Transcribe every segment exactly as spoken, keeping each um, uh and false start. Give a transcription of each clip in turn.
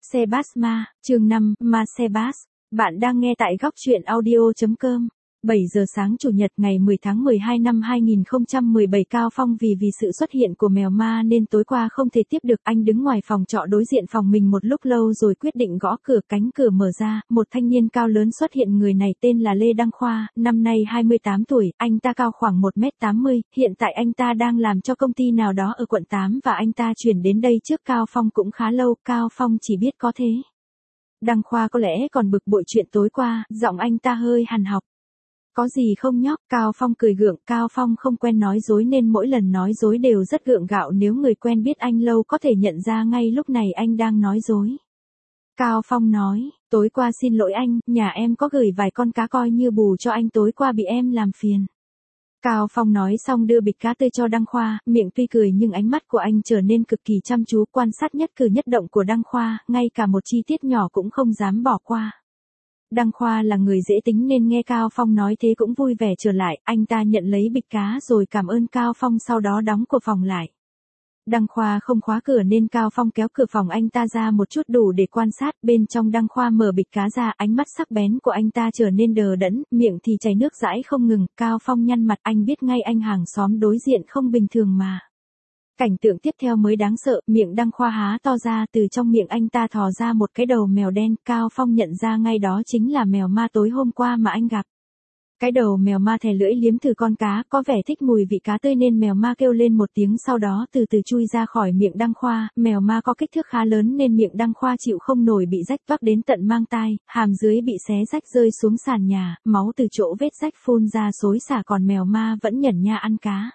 Sebas Ma, chương năm, Ma Sebas. Bạn đang nghe tại góc truyện audio chấm com. bảy giờ sáng Chủ nhật ngày mười tháng mười hai năm hai nghìn không trăm mười bảy. Cao Phong vì vì sự xuất hiện của mèo ma nên tối qua không thể tiếp được. Anh đứng ngoài phòng trọ đối diện phòng mình một lúc lâu rồi quyết định gõ cửa. Cánh cửa mở ra, một thanh niên cao lớn xuất hiện. Người này tên là Lê Đăng Khoa, năm nay hai mươi tám tuổi, anh ta cao khoảng một mét tám mươi, hiện tại anh ta đang làm cho công ty nào đó ở quận tám và anh ta chuyển đến đây trước Cao Phong cũng khá lâu. Cao Phong chỉ biết có thế. Đăng Khoa có lẽ còn bực bội chuyện tối qua, giọng anh ta hơi hằn học. Có gì không nhóc? Cao Phong cười gượng. Cao Phong không quen nói dối nên mỗi lần nói dối đều rất gượng gạo. Nếu người quen biết anh lâu có thể nhận ra ngay lúc này anh đang nói dối. Cao Phong nói, tối qua xin lỗi anh, nhà em có gửi vài con cá coi như bù cho anh tối qua bị em làm phiền. Cao Phong nói xong đưa bịch cá tươi cho Đăng Khoa, miệng tuy cười nhưng ánh mắt của anh trở nên cực kỳ chăm chú, quan sát nhất cử nhất động của Đăng Khoa, ngay cả một chi tiết nhỏ cũng không dám bỏ qua. Đăng Khoa là người dễ tính nên nghe Cao Phong nói thế cũng vui vẻ trở lại, anh ta nhận lấy bịch cá rồi cảm ơn Cao Phong sau đó đóng cửa phòng lại. Đăng Khoa không khóa cửa nên Cao Phong kéo cửa phòng anh ta ra một chút đủ để quan sát. Bên trong Đăng Khoa mở bịch cá ra, ánh mắt sắc bén của anh ta trở nên đờ đẫn, miệng thì chảy nước dãi không ngừng. Cao Phong nhăn mặt, anh biết ngay anh hàng xóm đối diện không bình thường mà. Cảnh tượng tiếp theo mới đáng sợ, miệng Đăng Khoa há to ra, từ trong miệng anh ta thò ra một cái đầu mèo đen. Cao Phong nhận ra ngay đó chính là mèo ma tối hôm qua mà anh gặp. Cái đầu mèo ma thè lưỡi liếm thử con cá, có vẻ thích mùi vị cá tươi nên mèo ma kêu lên một tiếng sau đó từ từ chui ra khỏi miệng Đăng Khoa. Mèo ma có kích thước khá lớn nên miệng Đăng Khoa chịu không nổi bị rách toác đến tận mang tai, hàm dưới bị xé rách rơi xuống sàn nhà, máu từ chỗ vết rách phun ra xối xả, còn mèo ma vẫn nhẩn nha ăn cá.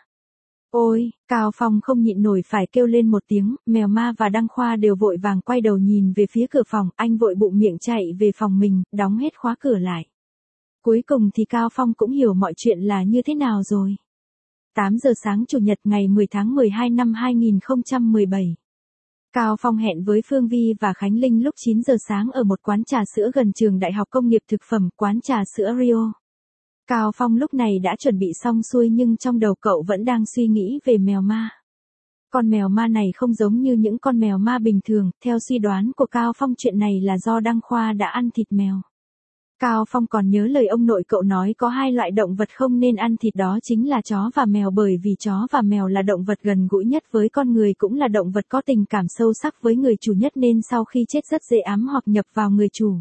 Ôi, Cao Phong không nhịn nổi phải kêu lên một tiếng, mèo ma và Đăng Khoa đều vội vàng quay đầu nhìn về phía cửa phòng, anh vội bụng miệng chạy về phòng mình, đóng hết khóa cửa lại. Cuối cùng thì Cao Phong cũng hiểu mọi chuyện là như thế nào rồi. tám giờ sáng Chủ nhật ngày mười tháng mười hai năm hai nghìn không trăm mười bảy. Cao Phong hẹn với Phương Vi và Khánh Linh lúc chín giờ sáng ở một quán trà sữa gần trường Đại học Công nghiệp Thực phẩm, quán trà sữa Rio. Cao Phong lúc này đã chuẩn bị xong xuôi nhưng trong đầu cậu vẫn đang suy nghĩ về mèo ma. Con mèo ma này không giống như những con mèo ma bình thường, theo suy đoán của Cao Phong chuyện này là do Đăng Khoa đã ăn thịt mèo. Cao Phong còn nhớ lời ông nội cậu nói có hai loại động vật không nên ăn thịt, đó chính là chó và mèo, bởi vì chó và mèo là động vật gần gũi nhất với con người, cũng là động vật có tình cảm sâu sắc với người chủ nhất nên sau khi chết rất dễ ám hoặc nhập vào người chủ.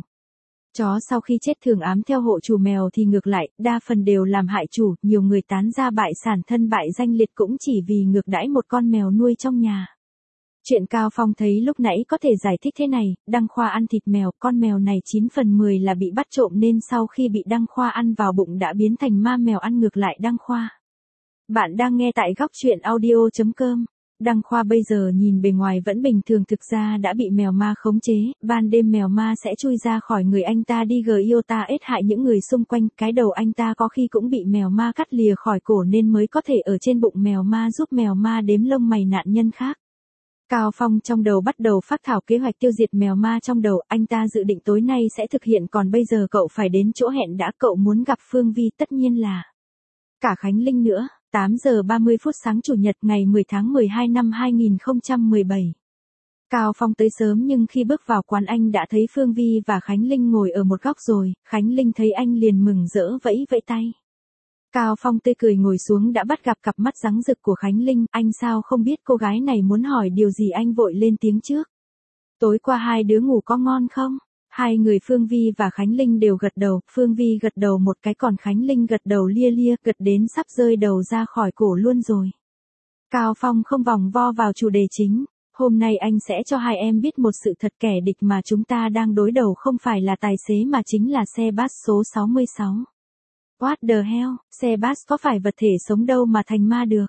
Chó sau khi chết thường ám theo hộ chủ, mèo thì ngược lại, đa phần đều làm hại chủ, nhiều người tán ra bại sản thân bại danh liệt cũng chỉ vì ngược đãi một con mèo nuôi trong nhà. Chuyện Cao Phong thấy lúc nãy có thể giải thích thế này, Đăng Khoa ăn thịt mèo, con mèo này chín phần mười là bị bắt trộm nên sau khi bị Đăng Khoa ăn vào bụng đã biến thành ma mèo ăn ngược lại Đăng Khoa. Bạn đang nghe tại góc truyện audio chấm com. Đăng Khoa bây giờ nhìn bề ngoài vẫn bình thường, thực ra đã bị mèo ma khống chế, ban đêm mèo ma sẽ chui ra khỏi người anh ta đi giota ết hại những người xung quanh, cái đầu anh ta có khi cũng bị mèo ma cắt lìa khỏi cổ nên mới có thể ở trên bụng mèo ma giúp mèo ma đếm lông mày nạn nhân khác. Cao Phong trong đầu bắt đầu phác thảo kế hoạch tiêu diệt mèo ma trong đầu, anh ta dự định tối nay sẽ thực hiện, còn bây giờ cậu phải đến chỗ hẹn đã, cậu muốn gặp Phương Vi, tất nhiên là cả Khánh Linh nữa. tám giờ ba mươi phút sáng Chủ nhật ngày mười tháng mười hai năm hai nghìn không trăm mười bảy. Cao Phong tới sớm nhưng khi bước vào quán anh đã thấy Phương Vi và Khánh Linh ngồi ở một góc rồi, Khánh Linh thấy anh liền mừng rỡ vẫy vẫy tay. Cao Phong tươi cười ngồi xuống đã bắt gặp cặp mắt sáng rực của Khánh Linh, anh sao không biết cô gái này muốn hỏi điều gì, anh vội lên tiếng trước. Tối qua hai đứa ngủ có ngon không? Hai người Phương Vi và Khánh Linh đều gật đầu, Phương Vi gật đầu một cái còn Khánh Linh gật đầu lia lia, gật đến sắp rơi đầu ra khỏi cổ luôn rồi. Cao Phong không vòng vo vào chủ đề chính, hôm nay anh sẽ cho hai em biết một sự thật, kẻ địch mà chúng ta đang đối đầu không phải là tài xế mà chính là Sebas số sáu mươi sáu. What the hell, Sebas có phải vật thể sống đâu mà thành ma được.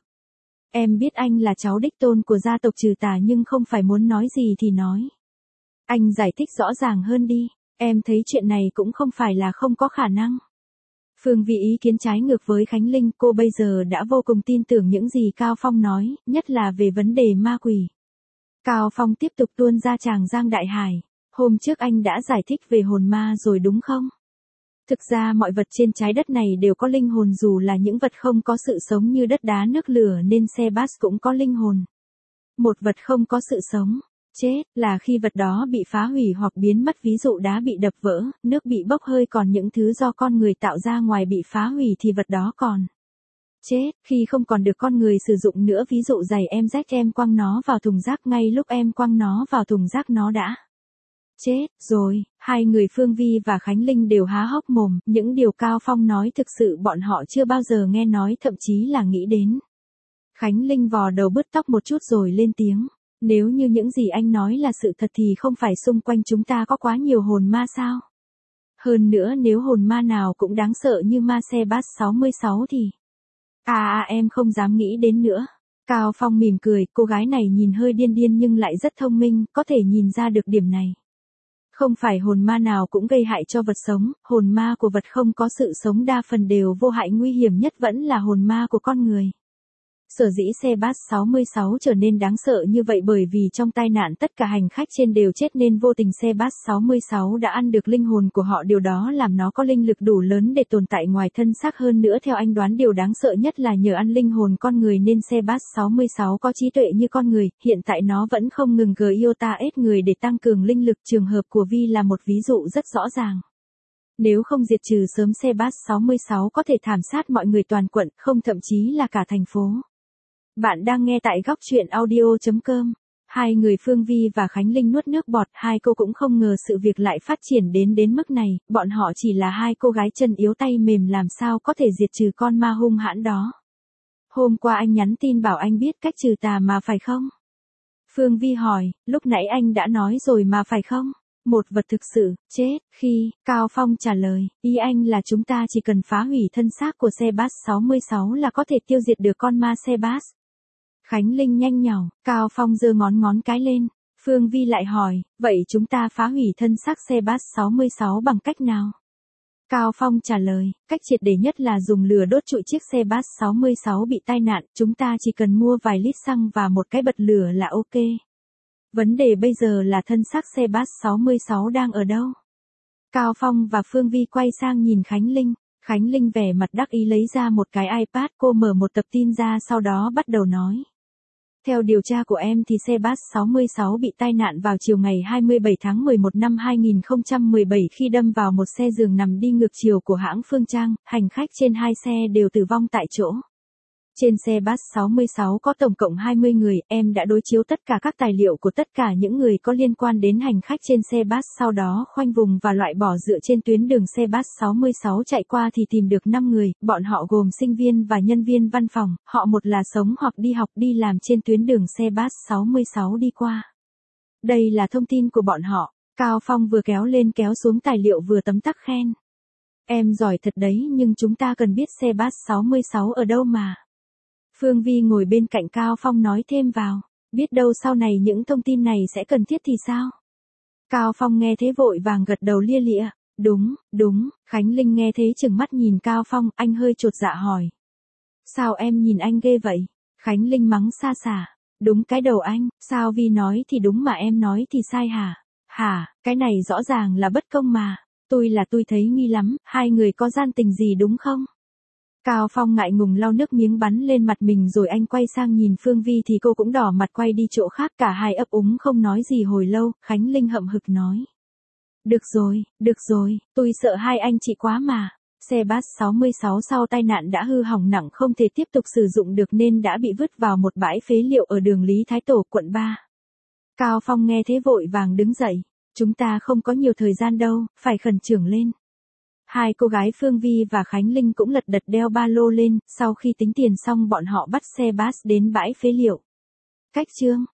Em biết anh là cháu đích tôn của gia tộc Trừ Tà nhưng không phải muốn nói gì thì nói. Anh giải thích rõ ràng hơn đi, em thấy chuyện này cũng không phải là không có khả năng. Phương Vi ý kiến trái ngược với Khánh Linh, cô bây giờ đã vô cùng tin tưởng những gì Cao Phong nói, nhất là về vấn đề ma quỷ. Cao Phong tiếp tục tuôn ra tràng giang đại hải, hôm trước anh đã giải thích về hồn ma rồi đúng không? Thực ra mọi vật trên trái đất này đều có linh hồn, dù là những vật không có sự sống như đất đá nước lửa nên Sebas cũng có linh hồn. Một vật không có sự sống, Chết, là khi vật đó bị phá hủy hoặc biến mất, ví dụ đá bị đập vỡ, nước bị bốc hơi, còn những thứ do con người tạo ra ngoài bị phá hủy thì vật đó còn. Chết, khi không còn được con người sử dụng nữa, ví dụ giày em rách, em quăng nó vào thùng rác, ngay lúc em quăng nó vào thùng rác nó đã. Chết, rồi, hai người Phương Vi và Khánh Linh đều há hốc mồm, những điều Cao Phong nói thực sự bọn họ chưa bao giờ nghe nói, thậm chí là nghĩ đến. Khánh Linh vò đầu bứt tóc một chút rồi lên tiếng. Nếu như những gì anh nói là sự thật thì không phải xung quanh chúng ta có quá nhiều hồn ma sao? Hơn nữa nếu hồn ma nào cũng đáng sợ như ma xe bus sáu mươi sáu thì... À à em không dám nghĩ đến nữa. Cao Phong mỉm cười, cô gái này nhìn hơi điên điên nhưng lại rất thông minh, có thể nhìn ra được điểm này. Không phải hồn ma nào cũng gây hại cho vật sống, hồn ma của vật không có sự sống đa phần đều vô hại, nguy hiểm nhất vẫn là hồn ma của con người. Sở dĩ xe bus sáu mươi sáu trở nên đáng sợ như vậy bởi vì trong tai nạn tất cả hành khách trên đều chết nên vô tình xe bus sáu mươi sáu đã ăn được linh hồn của họ, điều đó làm nó có linh lực đủ lớn để tồn tại ngoài thân xác. Hơn nữa theo anh đoán điều đáng sợ nhất là nhờ ăn linh hồn con người nên xe bus sáu mươi sáu có trí tuệ như con người, hiện tại nó vẫn không ngừng gờ iota ết người để tăng cường linh lực, trường hợp của Vi là một ví dụ rất rõ ràng. Nếu không diệt trừ sớm xe bus sáu mươi sáu có thể thảm sát mọi người toàn quận, không thậm chí là cả thành phố. Bạn đang nghe tại góc truyện audio chấm com. Hai người Phương Vi và Khánh Linh nuốt nước bọt, hai cô cũng không ngờ sự việc lại phát triển đến đến mức này, bọn họ chỉ là hai cô gái chân yếu tay mềm làm sao có thể diệt trừ con ma hung hãn đó. Hôm qua anh nhắn tin bảo anh biết cách trừ tà mà phải không? Phương Vi hỏi, lúc nãy anh đã nói rồi mà phải không? Một vật thực sự, chết, khi, Cao Phong trả lời, ý anh là chúng ta chỉ cần phá hủy thân xác của xe bus sáu mươi sáu là có thể tiêu diệt được con ma xe bus. Khánh Linh nhanh nhảu, Cao Phong giơ ngón ngón cái lên. Phương Vi lại hỏi, vậy chúng ta phá hủy thân xác xe bus sáu mươi sáu bằng cách nào? Cao Phong trả lời, cách triệt để nhất là dùng lửa đốt trụi chiếc xe bus sáu mươi sáu bị tai nạn, chúng ta chỉ cần mua vài lít xăng và một cái bật lửa là ok. Vấn đề bây giờ là thân xác xe bus sáu mươi sáu đang ở đâu? Cao Phong và Phương Vi quay sang nhìn Khánh Linh. Khánh Linh vẻ mặt đắc ý lấy ra một cái iPad, cô mở một tập tin ra sau đó bắt đầu nói. Theo điều tra của em thì xe bus sáu mươi sáu bị tai nạn vào chiều ngày hai mươi bảy tháng mười một năm hai nghìn không trăm mười bảy khi đâm vào một xe giường nằm đi ngược chiều của hãng Phương Trang, hành khách trên hai xe đều tử vong tại chỗ. Trên xe bus sáu mươi sáu có tổng cộng hai mươi người, em đã đối chiếu tất cả các tài liệu của tất cả những người có liên quan đến hành khách trên xe bus, sau đó khoanh vùng và loại bỏ dựa trên tuyến đường xe bus sáu mươi sáu chạy qua thì tìm được năm người, bọn họ gồm sinh viên và nhân viên văn phòng, họ một là sống hoặc đi học đi làm trên tuyến đường xe bus sáu mươi sáu đi qua. Đây là thông tin của bọn họ, Cao Phong vừa kéo lên kéo xuống tài liệu vừa tấm tắc khen. Em giỏi thật đấy, nhưng chúng ta cần biết xe bus sáu mươi sáu ở đâu mà. Phương Vi ngồi bên cạnh Cao Phong nói thêm vào, biết đâu sau này những thông tin này sẽ cần thiết thì sao? Cao Phong nghe thế vội vàng gật đầu lia lịa, đúng, đúng. Khánh Linh nghe thế trừng mắt nhìn Cao Phong, anh hơi chột dạ hỏi. Sao em nhìn anh ghê vậy? Khánh Linh mắng xa xả, đúng cái đầu anh, sao Vi nói thì đúng mà em nói thì sai hả? Hả, cái này rõ ràng là bất công mà, tôi là tôi thấy nghi lắm, hai người có gian tình gì đúng không? Cao Phong ngại ngùng lau nước miếng bắn lên mặt mình rồi anh quay sang nhìn Phương Vi thì cô cũng đỏ mặt quay đi chỗ khác, cả hai ấp úng không nói gì hồi lâu. Khánh Linh hậm hực nói. Được rồi, được rồi, tôi sợ hai anh chị quá mà. Xe bus sáu mươi sáu sau tai nạn đã hư hỏng nặng không thể tiếp tục sử dụng được nên đã bị vứt vào một bãi phế liệu ở đường Lý Thái Tổ, quận ba. Cao Phong nghe thế vội vàng đứng dậy. Chúng ta không có nhiều thời gian đâu, phải khẩn trương lên. Hai cô gái Phương Vi và Khánh Linh cũng lật đật đeo ba lô lên, sau khi tính tiền xong bọn họ bắt xe bus đến bãi phế liệu. Cách chương